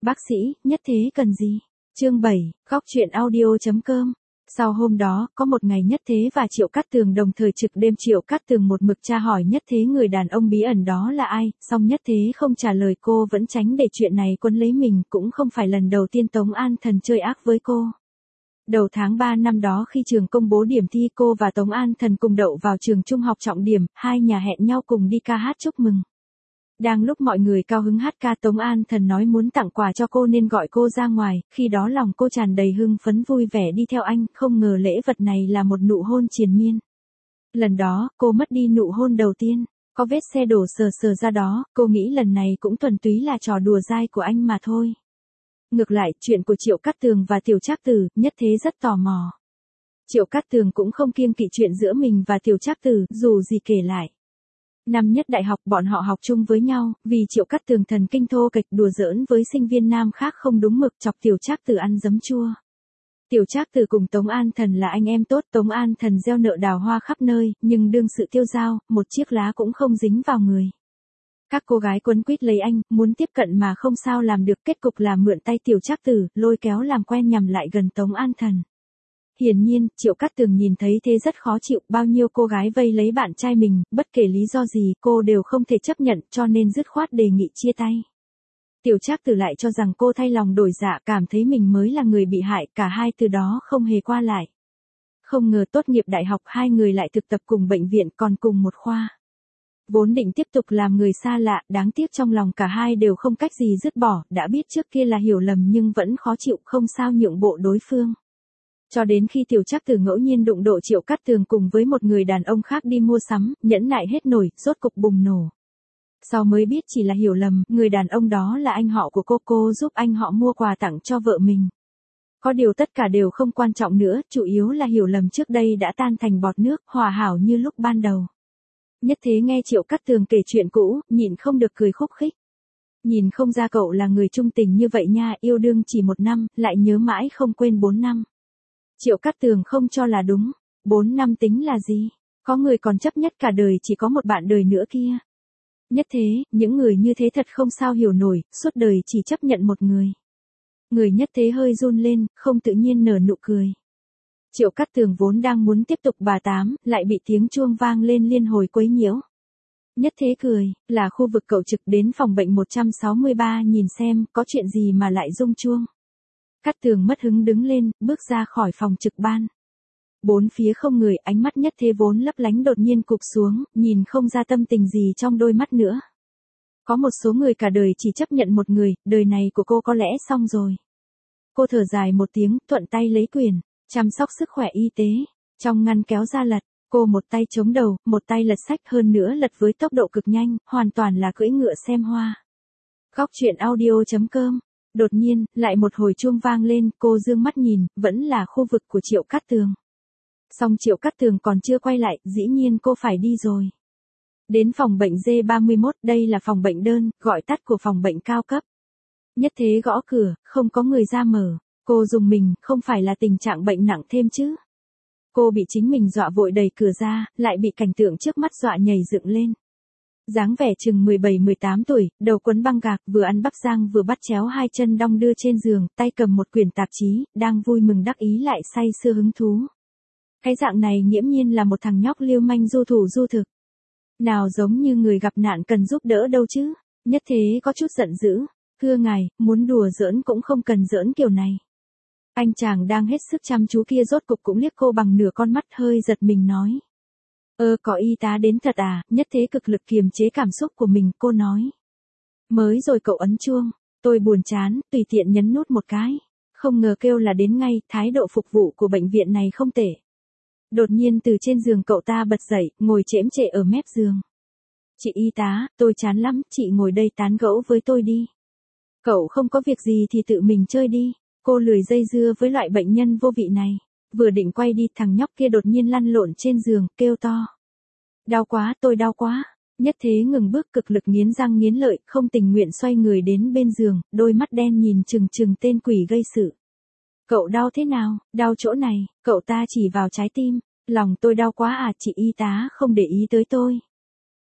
Bác sĩ, nhất thế cần gì? Chương 7, góc truyện audio.com. Sau hôm đó, có một ngày Nhất Thế và Triệu Cát Tường đồng thời trực đêm. Triệu Cát Tường một mực tra hỏi Nhất Thế người đàn ông bí ẩn đó là ai, song Nhất Thế không trả lời, cô vẫn tránh để chuyện này quấn lấy mình, cũng không phải lần đầu tiên Tống An Thần chơi ác với cô. Đầu tháng 3 năm đó khi trường công bố điểm thi, cô và Tống An Thần cùng đậu vào trường trung học trọng điểm, hai nhà hẹn nhau cùng đi ca hát chúc mừng. Đang lúc mọi người cao hứng hát ca, Tống An Thần nói muốn tặng quà cho cô nên gọi cô ra ngoài, khi đó lòng cô tràn đầy hưng phấn vui vẻ đi theo anh, không ngờ lễ vật này là một nụ hôn triền miên. Lần đó, cô mất đi nụ hôn đầu tiên, có vết xe đổ sờ sờ ra đó, cô nghĩ lần này cũng thuần túy là trò đùa dai của anh mà thôi. Ngược lại, chuyện của Triệu Cát Tường và Tiểu Trác Tử, Nhất Thế rất tò mò. Triệu Cát Tường cũng không kiêng kỵ chuyện giữa mình và Tiểu Trác Tử, dù gì kể lại. Năm nhất đại học bọn họ học chung với nhau, vì Triệu Cát Tường thần kinh thô kệch đùa giỡn với sinh viên nam khác không đúng mực, chọc Tiểu Trác Tử ăn giấm chua. Tiểu Trác Tử cùng Tống An Thần là anh em tốt, Tống An Thần gieo nợ đào hoa khắp nơi, nhưng đương sự tiêu dao, một chiếc lá cũng không dính vào người. Các cô gái quấn quýt lấy anh, muốn tiếp cận mà không sao làm được, kết cục là mượn tay Tiểu Trác Tử, lôi kéo làm quen nhằm lại gần Tống An Thần. Hiển nhiên, Triệu Cát Tường nhìn thấy thế rất khó chịu, bao nhiêu cô gái vây lấy bạn trai mình, bất kể lý do gì, cô đều không thể chấp nhận, cho nên dứt khoát đề nghị chia tay. Tiểu Trác Tử lại cho rằng cô thay lòng đổi dạ, cảm thấy mình mới là người bị hại, cả hai từ đó không hề qua lại. Không ngờ tốt nghiệp đại học hai người lại thực tập cùng bệnh viện, còn cùng một khoa. Vốn định tiếp tục làm người xa lạ, đáng tiếc trong lòng cả hai đều không cách gì dứt bỏ, đã biết trước kia là hiểu lầm nhưng vẫn khó chịu, không sao nhượng bộ đối phương. Cho đến khi Tiểu Trác Tử ngẫu nhiên đụng độ Triệu Cát Tường cùng với một người đàn ông khác đi mua sắm, nhẫn nại hết nổi, rốt cục bùng nổ. Sau mới biết chỉ là hiểu lầm, người đàn ông đó là anh họ của cô giúp anh họ mua quà tặng cho vợ mình. Có điều tất cả đều không quan trọng nữa, chủ yếu là hiểu lầm trước đây đã tan thành bọt nước, hòa hảo như lúc ban đầu. Nhất Thế nghe Triệu Cát Tường kể chuyện cũ, nhịn không được cười khúc khích. Nhìn không ra cậu là người trung tình như vậy nha, yêu đương chỉ 1 năm, lại nhớ mãi không quên 4 năm. Triệu Cát Tường không cho là đúng, 4 năm tính là gì, có người còn chấp nhất cả đời chỉ có một bạn đời nữa kia. Nhất Thế, những người như thế thật không sao hiểu nổi, suốt đời chỉ chấp nhận một người. Người Nhất Thế hơi run lên, không tự nhiên nở nụ cười. Triệu Cát Tường vốn đang muốn tiếp tục bà tám, lại bị tiếng chuông vang lên liên hồi quấy nhiễu. Nhất Thế cười, là khu vực cậu trực, đến phòng bệnh 163 nhìn xem, có chuyện gì mà lại rung chuông. Cát Tường mất hứng đứng lên, bước ra khỏi phòng trực ban. Bốn phía không người, ánh mắt Nhất Thế vốn lấp lánh đột nhiên cụp xuống, nhìn không ra tâm tình gì trong đôi mắt nữa. Có một số người cả đời chỉ chấp nhận một người, đời này của cô có lẽ xong rồi. Cô thở dài một tiếng, thuận tay lấy quyển, chăm sóc sức khỏe y tế, trong ngăn kéo ra lật, cô một tay chống đầu, một tay lật sách, hơn nữa lật với tốc độ cực nhanh, hoàn toàn là cưỡi ngựa xem hoa. Góc truyện audio.com. Đột nhiên, lại một hồi chuông vang lên, cô dương mắt nhìn, vẫn là khu vực của Triệu Cát Tường. Song Triệu Cát Tường còn chưa quay lại, dĩ nhiên cô phải đi rồi. Đến phòng bệnh D31, đây là phòng bệnh đơn, gọi tắt của phòng bệnh cao cấp. Nhất Thế gõ cửa, không có người ra mở. Cô rùng mình, không phải là tình trạng bệnh nặng thêm chứ. Cô bị chính mình dọa vội đẩy cửa ra, lại bị cảnh tượng trước mắt dọa nhảy dựng lên. Dáng vẻ chừng 17-18 tuổi, đầu quấn băng gạc, vừa ăn bắp rang vừa bắt chéo hai chân đong đưa trên giường, tay cầm một quyển tạp chí, đang vui mừng đắc ý lại say sưa hứng thú. Cái dạng này nghiễm nhiên là một thằng nhóc lưu manh du thủ du thực. Nào giống như người gặp nạn cần giúp đỡ đâu chứ. Nhất Thế có chút giận dữ. Thưa ngài, muốn đùa giỡn cũng không cần giỡn kiểu này. Anh chàng đang hết sức chăm chú kia rốt cục cũng liếc cô bằng nửa con mắt, hơi giật mình nói. Có y tá đến thật à? Nhất Thế cực lực kiềm chế cảm xúc của mình, cô nói. Mới rồi cậu ấn chuông, tôi buồn chán, tùy tiện nhấn nút một cái. Không ngờ kêu là đến ngay, thái độ phục vụ của bệnh viện này không tệ. Đột nhiên từ trên giường cậu ta bật dậy, ngồi chễm chệ ở mép giường. Chị y tá, tôi chán lắm, chị ngồi đây tán gẫu với tôi đi. Cậu không có việc gì thì tự mình chơi đi. Cô lười dây dưa với loại bệnh nhân vô vị này. Vừa định quay đi, thằng nhóc kia đột nhiên lăn lộn trên giường, kêu to. Đau quá, tôi đau quá. Nhất Thế ngừng bước, cực lực nghiến răng nghiến lợi, không tình nguyện xoay người đến bên giường, đôi mắt đen nhìn chừng chừng tên quỷ gây sự. Cậu đau thế nào? Đau chỗ này, cậu ta chỉ vào trái tim. Lòng tôi đau quá à, chị y tá không để ý tới tôi.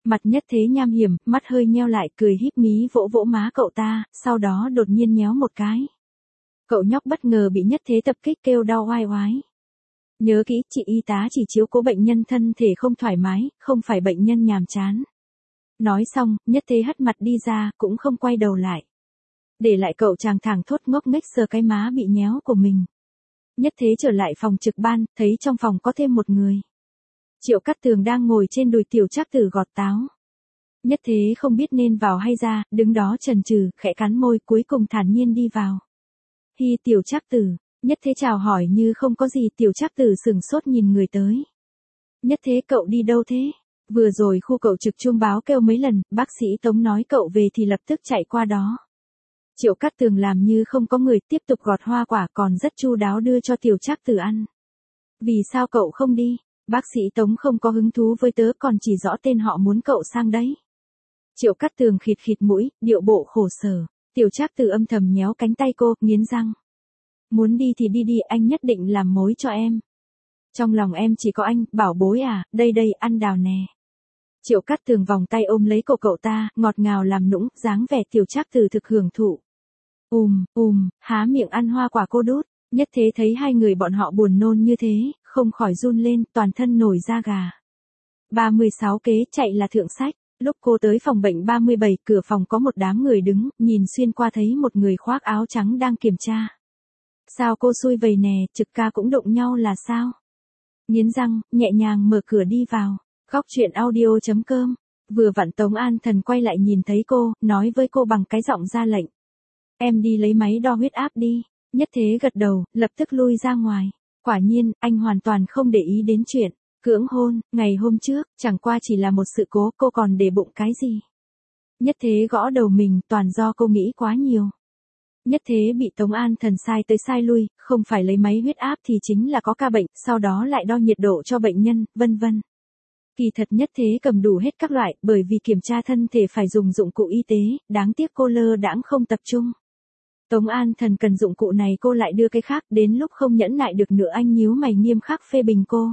Mặt Nhất Thế nham hiểm, mắt hơi nheo lại, cười híp mí vỗ vỗ má cậu ta, sau đó đột nhiên nhéo một cái. Cậu nhóc bất ngờ bị Nhất Thế tập kích kêu đau oai oái. Nhớ kỹ, chị y tá chỉ chiếu cố bệnh nhân thân thể không thoải mái, không phải bệnh nhân nhàm chán. Nói xong, Nhất Thế hất mặt đi ra, cũng không quay đầu lại. Để lại cậu chàng thẳng thốt ngốc nghếch sờ cái má bị nhéo của mình. Nhất Thế trở lại phòng trực ban, thấy trong phòng có thêm một người. Triệu Cát Tường đang ngồi trên đùi Tiểu Trác Tử gọt táo. Nhất Thế không biết nên vào hay ra, đứng đó chần chừ, khẽ cắn môi, cuối cùng thản nhiên đi vào. Hi, Tiểu Trác Tử. Nhất Thế chào hỏi như không có gì. Tiểu Trác Tử sững sốt nhìn người tới. Nhất Thế, cậu đi đâu thế? Vừa rồi khu cậu trực chuông báo kêu mấy lần, bác sĩ Tống nói cậu về thì lập tức chạy qua đó. Triệu Cát Tường làm như không có người, tiếp tục gọt hoa quả, còn rất chu đáo đưa cho Tiểu Trác Tử ăn. Vì sao cậu không đi? Bác sĩ Tống không có hứng thú với tớ, còn chỉ rõ tên họ muốn cậu sang đấy. Triệu Cát Tường khịt khịt mũi, điệu bộ khổ sở. Tiểu Trác Tử âm thầm nhéo cánh tay cô, nghiến răng. Muốn đi thì đi đi, anh nhất định làm mối cho em. Trong lòng em chỉ có anh, bảo bối à, đây đây, ăn đào nè. Triệu Cát Tường vòng tay ôm lấy cổ cậu ta, ngọt ngào làm nũng, dáng vẻ Tiểu Trác Tử thực hưởng thụ. Há miệng ăn hoa quả cô đút. Nhất Thế thấy hai người bọn họ buồn nôn như thế, không khỏi run lên, toàn thân nổi da gà. 36 kế chạy là thượng sách. Lúc cô tới phòng bệnh 37, cửa phòng có một đám người đứng, nhìn xuyên qua thấy một người khoác áo trắng đang kiểm tra. Sao cô xui vầy nè, Trực ca cũng đụng nhau là sao? Nghiến răng, nhẹ nhàng mở cửa đi vào. Góc truyện audio.com. Vừa vặn Tống An Thần quay lại nhìn thấy cô, nói với cô bằng cái giọng ra lệnh. Em đi lấy máy đo huyết áp đi. Nhất Thế gật đầu, lập tức lui ra ngoài. Quả nhiên, anh hoàn toàn không để ý đến chuyện cưỡng hôn, ngày hôm trước, chẳng qua chỉ là một sự cố, cô còn để bụng cái gì. Nhất Thế gõ đầu mình, toàn do cô nghĩ quá nhiều. Nhất Thế bị Tống An Thần sai tới sai lui, không phải lấy máy huyết áp thì chính là có ca bệnh, sau đó lại đo nhiệt độ cho bệnh nhân, vân vân. Kỳ thật Nhất Thế cầm đủ hết các loại, bởi vì kiểm tra thân thể phải dùng dụng cụ y tế, đáng tiếc cô lơ đãng không tập trung. Tống An Thần cần dụng cụ này cô lại đưa cái khác, đến lúc không nhẫn nại được nữa anh nhíu mày nghiêm khắc phê bình cô.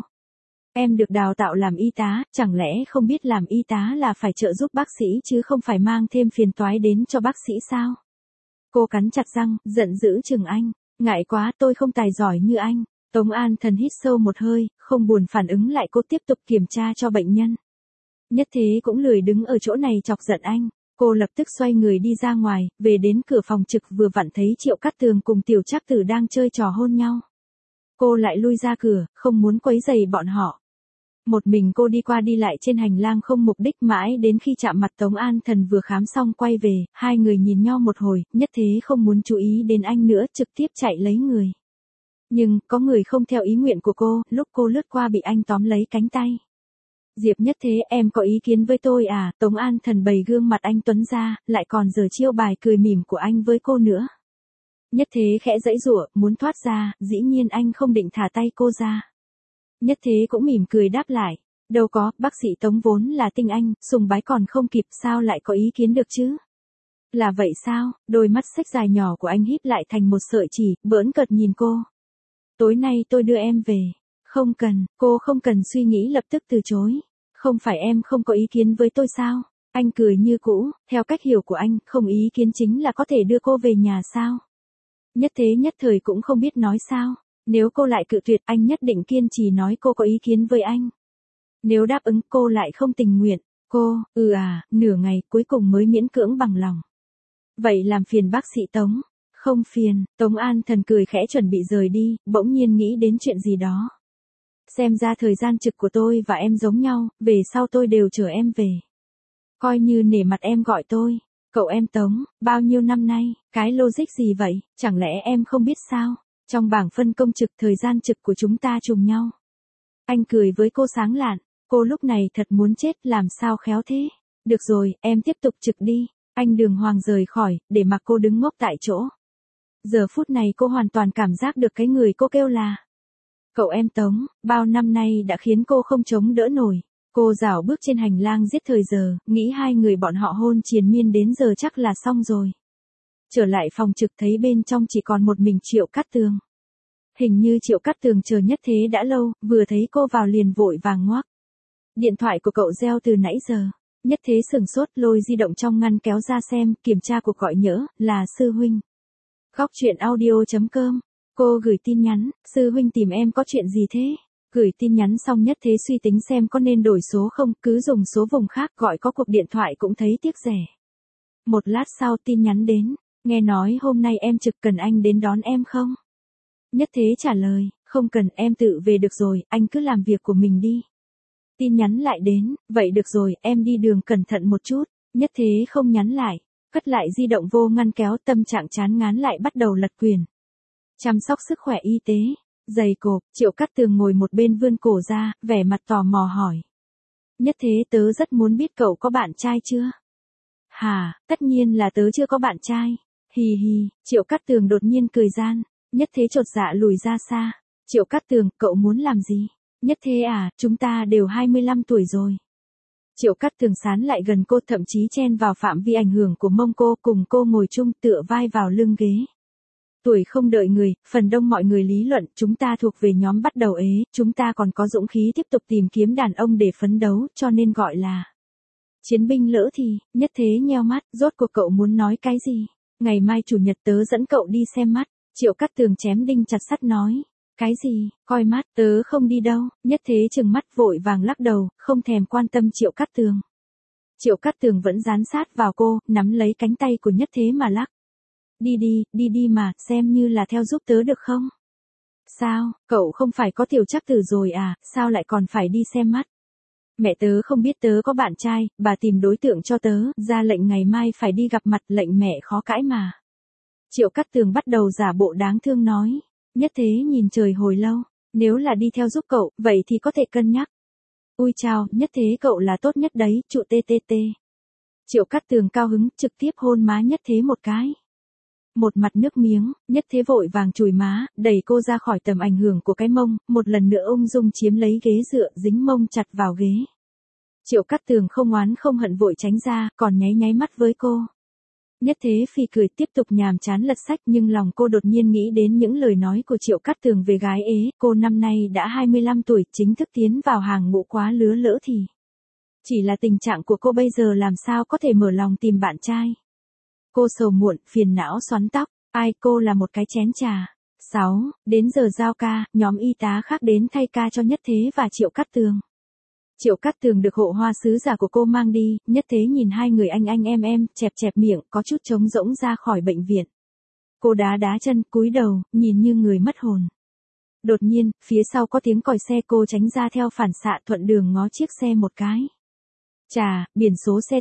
Em được đào tạo làm y tá, chẳng lẽ không biết làm y tá là phải trợ giúp bác sĩ chứ không phải mang thêm phiền toái đến cho bác sĩ sao? Cô cắn chặt răng, giận dữ chừng anh. Ngại quá, tôi không tài giỏi như anh. Tống An Thần hít sâu một hơi, không buồn phản ứng lại, cô tiếp tục kiểm tra cho bệnh nhân. Nhất Thế cũng lười đứng ở chỗ này chọc giận anh. Cô lập tức xoay người đi ra ngoài, về đến cửa phòng trực vừa vặn thấy Triệu Cát Tường cùng Tiểu Trác Tử đang chơi trò hôn nhau. Cô lại lui ra cửa, không muốn quấy rầy bọn họ. Một mình cô đi qua đi lại trên hành lang không mục đích, mãi đến khi chạm mặt Tống An Thần vừa khám xong quay về, hai người nhìn nhau một hồi, Nhất Thế không muốn chú ý đến anh nữa, trực tiếp chạy lấy người. Nhưng, có người không theo ý nguyện của cô, lúc cô lướt qua bị anh tóm lấy cánh tay. Diệp Nhất Thế, em có ý kiến với tôi à? Tống An Thần bày gương mặt anh tuấn ra, lại còn giở chiêu bài cười mỉm của anh với cô nữa. Nhất Thế khẽ giãy giụa, muốn thoát ra, dĩ nhiên anh không định thả tay cô ra. Nhất Thế cũng mỉm cười đáp lại. Đâu có, bác sĩ Tống vốn là tinh anh, sùng bái còn không kịp, sao lại có ý kiến được chứ? Là vậy sao? Đôi mắt xếch dài nhỏ của anh híp lại thành một sợi chỉ, bỡn cợt nhìn cô. Tối nay tôi đưa em về. Không cần, cô không cần suy nghĩ lập tức từ chối. Không phải em không có ý kiến với tôi sao? Anh cười như cũ, theo cách hiểu của anh, không ý kiến chính là có thể đưa cô về nhà sao? Nhất Thế nhất thời cũng không biết nói sao. Nếu cô lại cự tuyệt, anh nhất định kiên trì nói cô có ý kiến với anh. Nếu đáp ứng, cô lại không tình nguyện. Cô, nửa ngày cuối cùng mới miễn cưỡng bằng lòng. Vậy làm phiền bác sĩ Tống. Không phiền, Tống An Thần cười khẽ chuẩn bị rời đi, bỗng nhiên nghĩ đến chuyện gì đó. Xem ra thời gian trực của tôi và em giống nhau, về sau tôi đều chở em về. Coi như nể mặt em gọi tôi. Cậu em Tống, bao nhiêu năm nay, cái logic gì vậy, chẳng lẽ em không biết sao? Trong bảng phân công trực thời gian trực của chúng ta trùng nhau. Anh cười với cô sáng lạn, cô lúc này thật muốn chết, làm sao khéo thế. Được rồi, em tiếp tục trực đi. Anh đường hoàng rời khỏi, để mặc cô đứng ngốc tại chỗ. Giờ phút này cô hoàn toàn cảm giác được cái người cô kêu là cậu em Tống, bao năm nay đã khiến cô không chống đỡ nổi. Cô rảo bước trên hành lang giết thời giờ, nghĩ hai người bọn họ hôn triền miên đến giờ chắc là xong rồi. Trở lại phòng trực thấy bên trong chỉ còn một mình Triệu Cát Tường. Hình như Triệu Cát Tường chờ Nhất Thế đã lâu, vừa thấy cô vào liền vội vàng ngoác. Điện thoại của cậu reo từ nãy giờ. Nhất Thế sửng sốt lôi di động trong ngăn kéo ra xem, kiểm tra cuộc gọi nhỡ, là sư huynh. Góc truyện audio.com. Cô gửi tin nhắn, sư huynh tìm em có chuyện gì thế? Gửi tin nhắn xong Nhất Thế suy tính xem có nên đổi số không, cứ dùng số vùng khác gọi có cuộc điện thoại cũng thấy tiếc rẻ. Một lát sau tin nhắn đến, nghe nói hôm nay em trực cần anh đến đón em không? Nhất Thế trả lời, không cần, em tự về được rồi, anh cứ làm việc của mình đi. Tin nhắn lại đến, vậy được rồi, em đi đường cẩn thận một chút. Nhất Thế không nhắn lại, cất lại di động vô ngăn kéo, tâm trạng chán ngán lại bắt đầu lật quyển. Chăm sóc sức khỏe y tế, giày cộp, Triệu Cát Tường ngồi một bên vươn cổ ra, vẻ mặt tò mò hỏi. Nhất Thế, tớ rất muốn biết cậu có bạn trai chưa? Hả, tất nhiên là tớ chưa có bạn trai. Hì hì, Triệu Cát Tường đột nhiên cười gian. Nhất Thế chột dạ lùi ra xa. Triệu Cát Tường, cậu muốn làm gì? Nhất Thế à, chúng ta đều 25 tuổi rồi. Triệu Cát Tường sán lại gần cô, thậm chí chen vào phạm vi ảnh hưởng của mông cô, cùng cô ngồi chung tựa vai vào lưng ghế. Tuổi không đợi người, phần đông mọi người lý luận, chúng ta thuộc về nhóm bắt đầu ế, chúng ta còn có dũng khí tiếp tục tìm kiếm đàn ông để phấn đấu, cho nên gọi là chiến binh lỡ thì. Nhất Thế nheo mắt, rốt cuộc cậu muốn nói cái gì? Ngày mai chủ nhật tớ dẫn cậu đi xem mắt. Triệu Cát Tường chém đinh chặt sắt nói. Cái gì, coi mắt, tớ không đi đâu. Nhất Thế trừng mắt vội vàng lắc đầu, không thèm quan tâm Triệu Cát Tường. Triệu Cát Tường vẫn dán sát vào cô, nắm lấy cánh tay của Nhất Thế mà lắc. Đi đi mà, xem như là theo giúp tớ được không? Sao, cậu không phải có tiểu trắc tử rồi à, sao lại còn phải đi xem mắt? Mẹ tớ không biết tớ có bạn trai, bà tìm đối tượng cho tớ, ra lệnh ngày mai phải đi gặp mặt, lệnh mẹ khó cãi mà. Triệu Cát Tường bắt đầu giả bộ đáng thương nói. Nhất Thế nhìn trời hồi lâu, nếu là đi theo giúp cậu, vậy thì có thể cân nhắc. Ui chào, Nhất Thế cậu là tốt nhất đấy, trụ TTT. Triệu Cát Tường cao hứng, trực tiếp hôn má Nhất Thế một cái. Một mặt nước miếng, Nhất Thế vội vàng chùi má, đẩy cô ra khỏi tầm ảnh hưởng của cái mông, một lần nữa ung dung chiếm lấy ghế dựa, dính mông chặt vào ghế. Triệu Cát Tường không oán không hận vội tránh ra, còn nháy nháy mắt với cô. Nhất Thế phì cười tiếp tục nhàm chán lật sách, nhưng lòng cô đột nhiên nghĩ đến những lời nói của Triệu Cát Tường về gái ế, cô năm nay đã 25 tuổi, chính thức tiến vào hàng ngũ quá lứa lỡ thì. Chỉ là tình trạng của cô bây giờ làm sao có thể mở lòng tìm bạn trai. Cô sầu muộn, phiền não xoắn tóc, ai cô là một cái chén trà. 6, đến giờ giao ca, nhóm y tá khác đến thay ca cho Nhất Thế và Triệu Cát Tường. Triệu Cát Tường được hộ hoa sứ giả của cô mang đi, Nhất Thế nhìn hai người anh em, chẹp chẹp miệng, có chút trống rỗng ra khỏi bệnh viện. Cô đá chân, cúi đầu, nhìn như người mất hồn. Đột nhiên, phía sau có tiếng còi xe, cô tránh ra theo phản xạ, thuận đường ngó chiếc xe một cái. Chà, biển số xe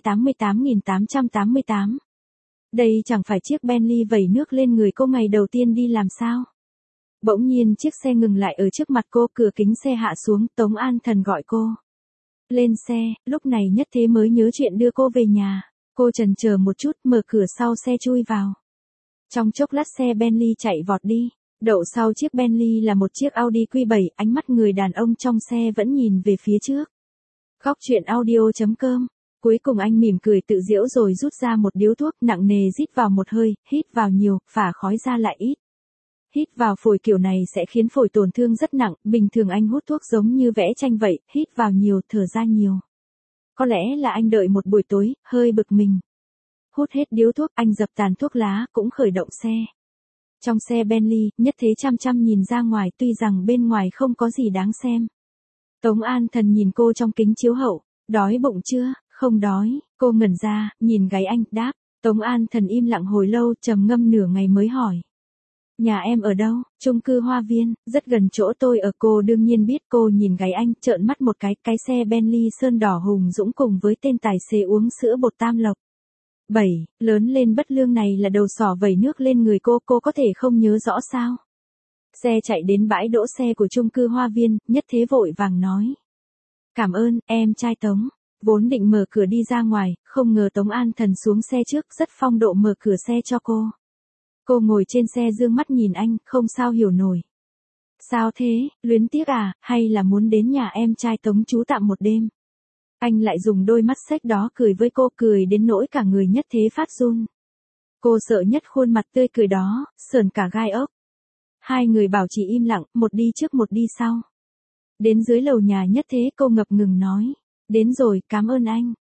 88.888. Đây chẳng phải chiếc Bentley vẩy nước lên người cô ngày đầu tiên đi làm sao? Bỗng nhiên chiếc xe ngừng lại ở trước mặt cô, cửa kính xe hạ xuống, Tống An Thần gọi cô. Lên xe, lúc này Nhất Thế mới nhớ chuyện đưa cô về nhà. Cô chần chờ một chút, mở cửa sau xe chui vào. Trong chốc lát xe Bentley chạy vọt đi. Đậu sau chiếc Bentley là một chiếc Audi Q7, ánh mắt người đàn ông trong xe vẫn nhìn về phía trước. Góc truyện audio.com. Cuối cùng anh mỉm cười tự giễu rồi rút ra một điếu thuốc, nặng nề rít vào một hơi, hít vào nhiều, phả khói ra lại ít. Hít vào phổi kiểu này sẽ khiến phổi tổn thương rất nặng, bình thường anh hút thuốc giống như vẽ tranh vậy, hít vào nhiều, thở ra nhiều. Có lẽ là anh đợi một buổi tối, hơi bực mình. Hút hết điếu thuốc, anh dập tàn thuốc lá, cũng khởi động xe. Trong xe Bentley, Nhất Thế chăm chăm nhìn ra ngoài, tuy rằng bên ngoài không có gì đáng xem. Tống An Thần nhìn cô trong kính chiếu hậu, đói bụng chưa? Không đói. Cô ngẩn ra, nhìn gáy anh, đáp. Tống An Thần im lặng hồi lâu, trầm ngâm nửa ngày mới hỏi. Nhà em ở đâu? Chung cư Hoa Viên, rất gần chỗ tôi ở. Cô đương nhiên biết. Cô nhìn gáy anh, trợn mắt một cái xe Bentley sơn đỏ hùng dũng cùng với tên tài xế uống sữa bột Tam Lộc. 7, lớn lên bất lương này là đầu sỏ vẩy nước lên người cô có thể không nhớ rõ sao? Xe chạy đến bãi đỗ xe của chung cư Hoa Viên, Nhất Thế vội vàng nói. Cảm ơn, em trai Tống. Vốn định mở cửa đi ra ngoài, không ngờ Tống An Thần xuống xe trước, rất phong độ mở cửa xe cho cô. Cô ngồi trên xe dương mắt nhìn anh, không sao hiểu nổi. Sao thế, luyến tiếc à, hay là muốn đến nhà em trai Tống trú tạm một đêm? Anh lại dùng đôi mắt xếch đó cười với cô, cười đến nỗi cả người Nhất Thế phát run. Cô sợ nhất khuôn mặt tươi cười đó, sờn cả gai ốc. Hai người bảo trì im lặng, một đi trước một đi sau. Đến dưới lầu nhà Nhất Thế cô ngập ngừng nói. Đến rồi, cảm ơn anh.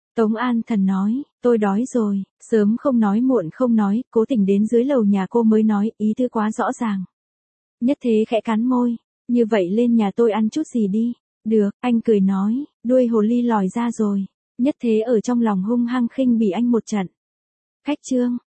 Tống An Thần nói, tôi đói rồi, sớm không nói muộn không nói, cố tình đến dưới lầu nhà cô mới nói, ý tứ quá rõ ràng. Nhất Thế khẽ cắn môi, như vậy lên nhà tôi ăn chút gì đi. Được, anh cười nói, đuôi hồ ly lòi ra rồi. Nhất Thế ở trong lòng hung hăng khinh bỉ anh một trận. Khách Trương,